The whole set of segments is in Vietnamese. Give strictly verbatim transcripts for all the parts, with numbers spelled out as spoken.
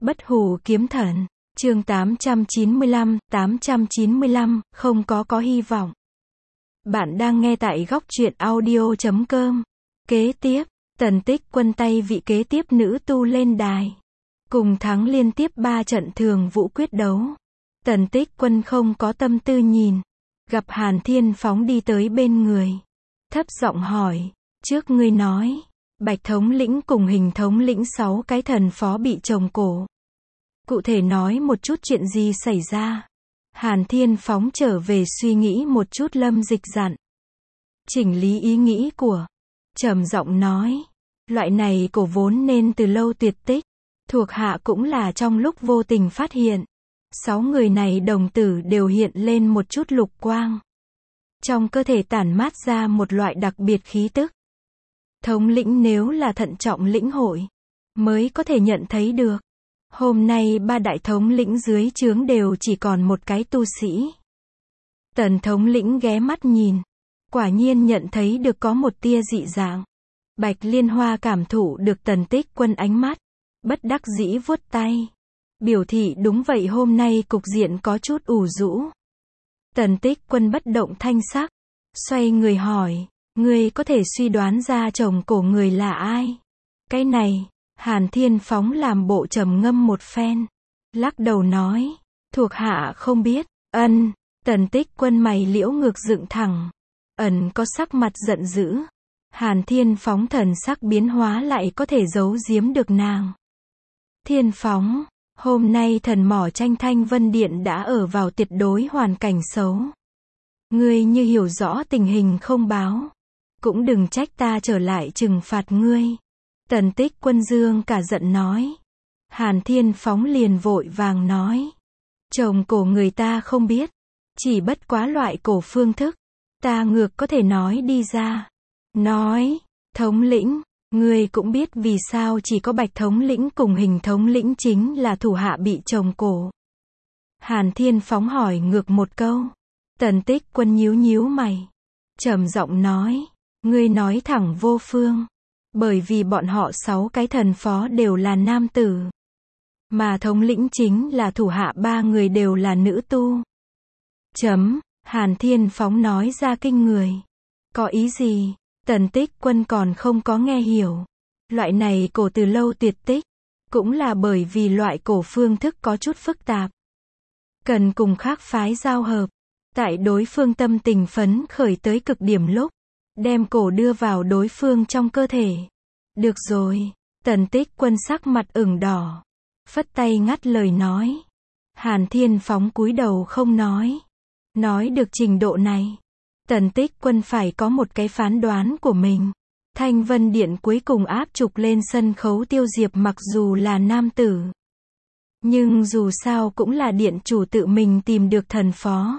Bất hủ kiếm thần, chương tám trăm chín mươi lăm, tám trăm chín mươi lăm, không có có hy vọng. Bạn đang nghe tại góc truyện audio chấm com. Kế tiếp, Tần Tích Quân tay vị kế tiếp nữ tu lên đài. Cùng thắng liên tiếp ba trận thường vũ quyết đấu. Tần Tích Quân không có tâm tư nhìn. Gặp Hàn Thiên Phóng đi tới bên người. Thấp giọng hỏi, trước ngươi nói, Bạch thống lĩnh cùng Hình thống lĩnh sáu cái thần phó bị trồng cổ. Cụ thể nói một chút chuyện gì xảy ra. Hàn Thiên Phóng trở về suy nghĩ một chút, Lâm Dịch dặn. Chỉnh lý ý nghĩ của. Trầm giọng nói, loại này cổ vốn nên từ lâu tuyệt tích. Thuộc hạ cũng là trong lúc vô tình phát hiện. Sáu người này đồng tử đều hiện lên một chút lục quang. Trong cơ thể tản mát ra một loại đặc biệt khí tức. Thống lĩnh nếu là thận trọng lĩnh hội, mới có thể nhận thấy được. Hôm nay ba đại thống lĩnh dưới trướng đều chỉ còn một cái tu sĩ. Tần thống lĩnh ghé mắt nhìn. Quả nhiên nhận thấy được có một tia dị dạng. Bạch Liên Hoa cảm thụ được Tần Tích Quân ánh mắt. Bất đắc dĩ vuốt tay. Biểu thị đúng vậy, hôm nay cục diện có chút ủ rũ. Tần Tích Quân bất động thanh sắc. Xoay người hỏi, ngươi có thể suy đoán ra chồng cổ người là ai? Cái này, Hàn Thiên Phóng làm bộ trầm ngâm một phen. Lắc đầu nói, thuộc hạ không biết. Ân, Tần Tích Quân mày liễu ngược dựng thẳng. Ẩn có sắc mặt giận dữ. Hàn Thiên Phóng thần sắc biến hóa lại có thể giấu giếm được nàng. Thiên Phóng, hôm nay thần mỏ tranh Thanh Vân Điện đã ở vào tuyệt đối hoàn cảnh xấu. Ngươi như hiểu rõ tình hình không báo. Cũng đừng trách ta trở lại trừng phạt ngươi. Tần Tích Quân dương cả giận nói. Hàn Thiên Phóng liền vội vàng nói. Chồng cổ người ta không biết. Chỉ bất quá loại cổ phương thức. Ta ngược có thể nói đi ra. Nói, thống lĩnh, ngươi cũng biết vì sao chỉ có Bạch thống lĩnh cùng Hình thống lĩnh chính là thủ hạ bị chồng cổ. Hàn Thiên Phóng hỏi ngược một câu. Tần Tích Quân nhíu nhíu mày. Trầm giọng nói, ngươi nói thẳng vô phương. Bởi vì bọn họ sáu cái thần phó đều là nam tử. Mà thống lĩnh chính là thủ hạ ba người đều là nữ tu. Chấm, Hàn Thiên Phóng nói ra kinh người. Có ý gì? Tần Tích Quân còn không có nghe hiểu. Loại này cổ từ lâu tuyệt tích. Cũng là bởi vì loại cổ phương thức có chút phức tạp. Cần cùng khác phái giao hợp. Tại đối phương tâm tình phấn khởi tới cực điểm lúc. Đem cổ đưa vào đối phương trong cơ thể. Được rồi. Tần Tích Quân sắc mặt ửng đỏ. Phất tay ngắt lời nói. Hàn Thiên Phóng cúi đầu không nói. Nói được trình độ này. Tần Tích Quân phải có một cái phán đoán của mình. Thanh Vân Điện cuối cùng áp trục lên sân khấu Tiêu Diệp mặc dù là nam tử. Nhưng dù sao cũng là điện chủ tự mình tìm được thần phó.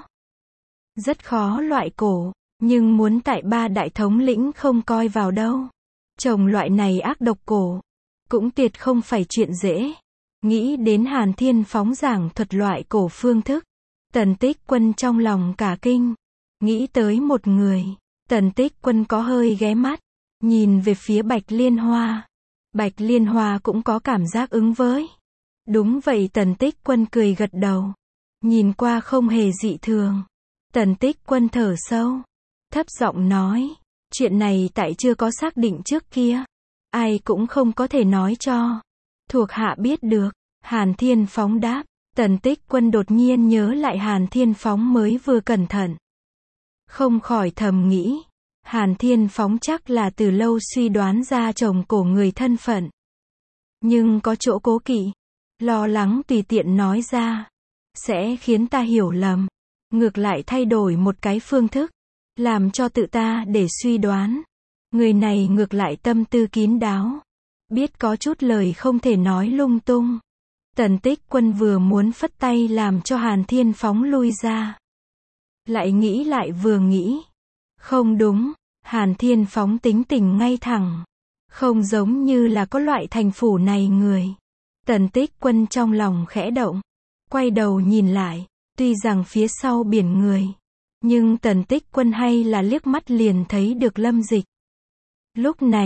Rất khó loại cổ. Nhưng muốn tại ba đại thống lĩnh không coi vào đâu. Chồng loại này ác độc cổ. Cũng tuyệt không phải chuyện dễ. Nghĩ đến Hàn Thiên Phóng giảng thuật loại cổ phương thức. Tần Tích Quân trong lòng cả kinh. Nghĩ tới một người. Tần Tích Quân có hơi ghé mắt. Nhìn về phía Bạch Liên Hoa. Bạch Liên Hoa cũng có cảm giác ứng với. Đúng vậy, Tần Tích Quân cười gật đầu. Nhìn qua không hề dị thường. Tần Tích Quân thở sâu. Thấp giọng nói. Chuyện này tại chưa có xác định trước kia. Ai cũng không có thể nói cho. Thuộc hạ biết được. Hàn Thiên Phóng đáp. Tần Tích Quân đột nhiên nhớ lại Hàn Thiên Phóng mới vừa cẩn thận. Không khỏi thầm nghĩ. Hàn Thiên Phóng chắc là từ lâu suy đoán ra chồng cổ người thân phận. Nhưng có chỗ cố kỵ. Lo lắng tùy tiện nói ra. Sẽ khiến ta hiểu lầm. Ngược lại thay đổi một cái phương thức. Làm cho tự ta để suy đoán. Người này ngược lại tâm tư kín đáo. Biết có chút lời không thể nói lung tung. Tần Tích Quân vừa muốn phất tay làm cho Hàn Thiên Phóng lui ra. Lại nghĩ lại vừa nghĩ. Không đúng, Hàn Thiên Phóng tính tình ngay thẳng. Không giống như là có loại thành phủ này người. Tần Tích Quân trong lòng khẽ động. Quay đầu nhìn lại, tuy rằng phía sau biển người. Nhưng Tần Tích Quân hay là liếc mắt liền thấy được Lâm Dịch. Lúc này,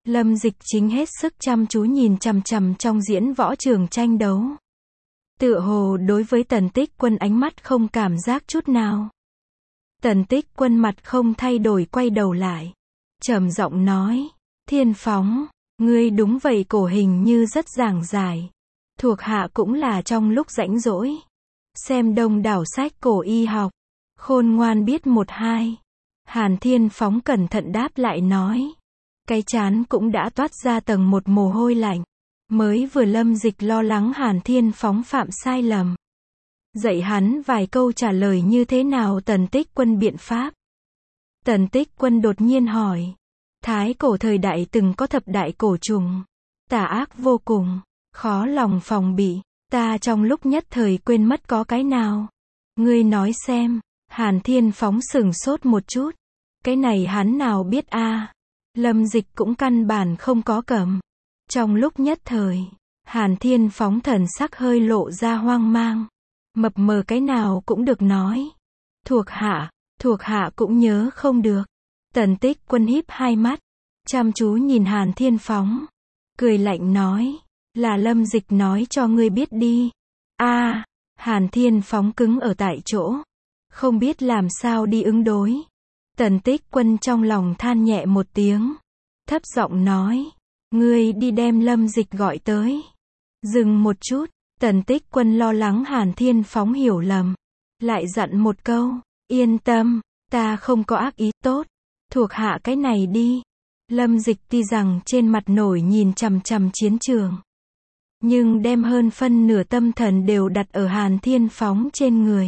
Lâm Dịch chính hết sức chăm chú nhìn chằm chằm trong diễn võ trường tranh đấu. Tựa hồ đối với Tần Tích Quân ánh mắt không cảm giác chút nào. Tần Tích Quân mặt không thay đổi quay đầu lại. Trầm giọng nói, Thiên Phóng, ngươi đúng vậy, cổ hình như rất giảng giải. Thuộc hạ cũng là trong lúc rảnh rỗi. Xem đông đảo sách cổ y học. Khôn ngoan biết một hai. Hàn Thiên Phóng cẩn thận đáp lại nói. Cái trán cũng đã toát ra tầng một mồ hôi lạnh. Mới vừa Lâm Dịch lo lắng Hàn Thiên Phóng phạm sai lầm. Dạy hắn vài câu trả lời như thế nào Tần Tích Quân biện pháp. Tần Tích Quân đột nhiên hỏi. Thái cổ thời đại từng có thập đại cổ trùng. Tà ác vô cùng. Khó lòng phòng bị. Ta trong lúc nhất thời quên mất có cái nào. Ngươi nói xem. Hàn Thiên Phóng sửng sốt một chút. Cái này hắn nào biết a? Lâm Dịch cũng căn bản không có cầm. Trong lúc nhất thời, Hàn Thiên Phóng thần sắc hơi lộ ra hoang mang. Mập mờ cái nào cũng được nói. Thuộc hạ, thuộc hạ cũng nhớ không được. Tần Tích Quân híp hai mắt, chăm chú nhìn Hàn Thiên Phóng. Cười lạnh nói, là Lâm Dịch nói cho ngươi biết đi. A, Hàn Thiên Phóng cứng ở tại chỗ. Không biết làm sao đi ứng đối. Tần Tích Quân trong lòng than nhẹ một tiếng. Thấp giọng nói. Ngươi đi đem Lâm Dịch gọi tới. Dừng một chút. Tần Tích Quân lo lắng Hàn Thiên Phóng hiểu lầm. Lại dặn một câu. Yên tâm. Ta không có ác ý tốt. Thuộc hạ cái này đi. Lâm Dịch tuy rằng trên mặt nổi nhìn chằm chằm chiến trường. Nhưng đem hơn phân nửa tâm thần đều đặt ở Hàn Thiên Phóng trên người.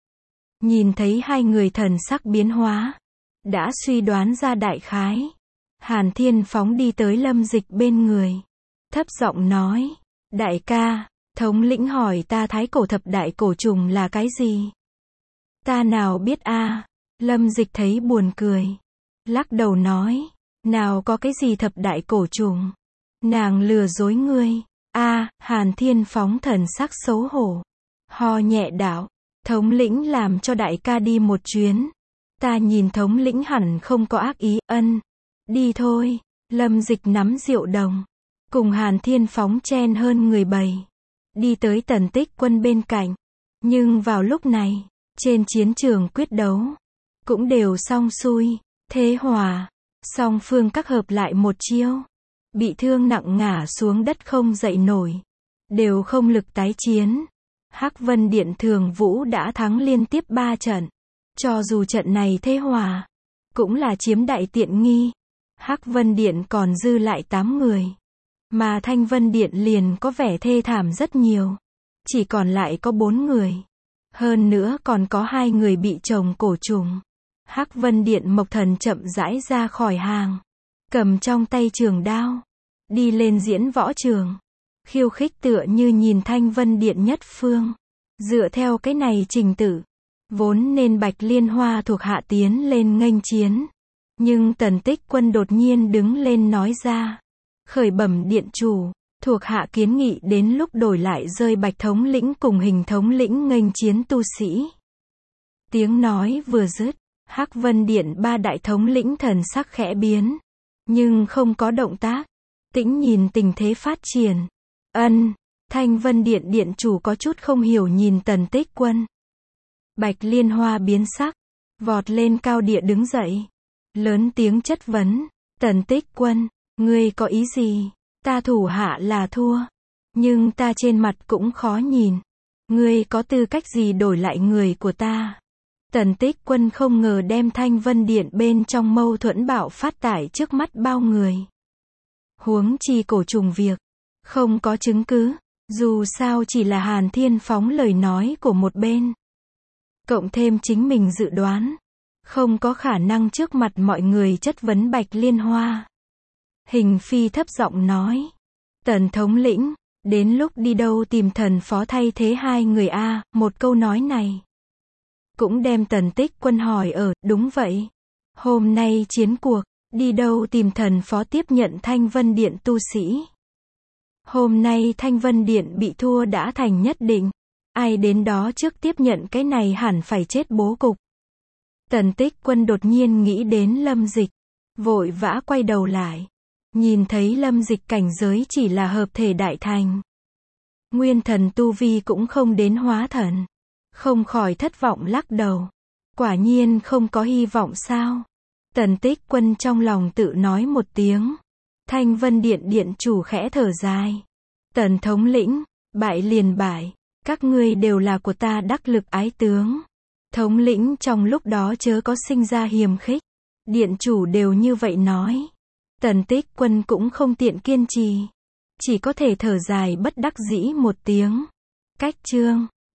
Nhìn thấy hai người thần sắc biến hóa. Đã suy đoán ra đại khái. Hàn Thiên Phóng đi tới Lâm Dịch bên người. Thấp giọng nói. Đại ca, thống lĩnh hỏi ta thái cổ thập đại cổ trùng là cái gì? Ta nào biết a? Lâm Dịch thấy buồn cười. Lắc đầu nói. Nào có cái gì thập đại cổ trùng? Nàng lừa dối ngươi. A, Hàn Thiên Phóng thần sắc xấu hổ. Ho nhẹ đạo. Thống lĩnh làm cho đại ca đi một chuyến. Ta nhìn thống lĩnh hẳn không có ác ý, ân. Đi thôi. Lâm Dịch nắm rượu đồng. Cùng Hàn Thiên Phóng chen hơn người bầy. Đi tới Tần Tích Quân bên cạnh. Nhưng vào lúc này, trên chiến trường quyết đấu, cũng đều xong xuôi, thế hòa. Song phương các hợp lại một chiêu. Bị thương nặng ngã xuống đất không dậy nổi. Đều không lực tái chiến. Hắc Vân Điện Thường Vũ đã thắng liên tiếp ba trận. Cho dù trận này thế hòa, cũng là chiếm đại tiện nghi. Hắc Vân Điện còn dư lại tám người. Mà Thanh Vân Điện liền có vẻ thê thảm rất nhiều. Chỉ còn lại có bốn người. Hơn nữa còn có hai người bị trồng cổ trùng. Hắc Vân Điện Mộc Thần chậm rãi ra khỏi hàng. Cầm trong tay trường đao. Đi lên diễn võ trường. Khiêu khích tựa như nhìn Thanh Vân Điện nhất phương. Dựa theo cái này trình tự. Vốn nên Bạch Liên Hoa thuộc hạ tiến lên nghênh chiến. Nhưng Tần Tích Quân đột nhiên đứng lên nói ra. Khởi bẩm điện chủ. Thuộc hạ kiến nghị đến lúc đổi lại rơi Bạch thống lĩnh cùng Hình thống lĩnh nghênh chiến tu sĩ. Tiếng nói vừa dứt. Hắc Vân Điện ba đại thống lĩnh thần sắc khẽ biến. Nhưng không có động tác. Tĩnh nhìn tình thế phát triển. Ân. Thanh Vân Điện điện chủ có chút không hiểu nhìn Tần Tích Quân. Bạch Liên Hoa biến sắc. Vọt lên cao địa đứng dậy. Lớn tiếng chất vấn. Tần Tích Quân. Ngươi có ý gì? Ta thủ hạ là thua. Nhưng ta trên mặt cũng khó nhìn. Ngươi có tư cách gì đổi lại người của ta? Tần Tích Quân không ngờ đem Thanh Vân Điện bên trong mâu thuẫn bạo phát tải trước mắt bao người. Huống chi cổ trùng việc. Không có chứng cứ. Dù sao chỉ là Hàn Thiên Phóng lời nói của một bên. Cộng thêm chính mình dự đoán. Không có khả năng trước mặt mọi người chất vấn Bạch Liên Hoa. Hình Phi thấp giọng nói. Tần thống lĩnh, đến lúc đi đâu tìm thần phó thay thế hai người a? Một câu nói này cũng đem Tần Tích Quân hỏi ở, đúng vậy. Hôm nay chiến cuộc, đi đâu tìm thần phó tiếp nhận Thanh Vân Điện tu sĩ. Hôm nay Thanh Vân Điện bị thua đã thành nhất định. Ai đến đó trước tiếp nhận cái này hẳn phải chết bố cục. Tần Tích Quân đột nhiên nghĩ đến Lâm Dịch. Vội vã quay đầu lại. Nhìn thấy lâm dịch cảnh giới chỉ là hợp thể đại thành. Nguyên thần tu vi cũng không đến hóa thần. Không khỏi thất vọng lắc đầu. Quả nhiên không có hy vọng sao? Tần Tích Quân trong lòng tự nói một tiếng. Thanh Vân Điện điện chủ khẽ thở dài. Tần thống lĩnh, bại liền bại. Các ngươi đều là của ta đắc lực ái tướng. Thống lĩnh trong lúc đó chớ có sinh ra hiềm khích. Điện chủ đều như vậy nói. Tần Tích Quân cũng không tiện kiên trì. Chỉ có thể thở dài bất đắc dĩ một tiếng. Cách chương